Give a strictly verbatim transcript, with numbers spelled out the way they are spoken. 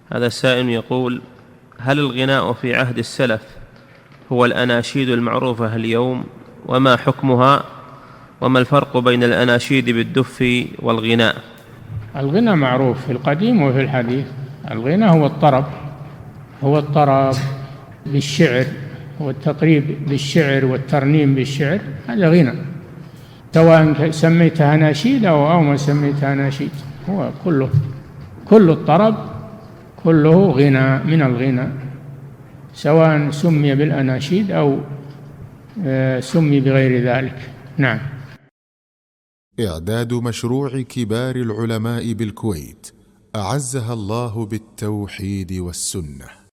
هذا السائل يقول: هل الغناء في عهد السلف هو الأناشيد المعروفة اليوم؟ وما حكمها؟ وما الفرق بين الأناشيد بالدف والغناء؟ الغنى معروف في القديم وفي الحديث. الغنى هو الطرب، هو الطرب بالشعر والتطريب بالشعر والترنيم بالشعر، هذا غنى، سواء سميتها أناشيد أو أو ما سميتها أناشيد، هو كله كل الطرب كله غنى من الغنى، سواء سمي بالأناشيد أو سمي بغير ذلك. نعم. إعداد مشروع كبار العلماء بالكويت أعزها الله بالتوحيد والسنة.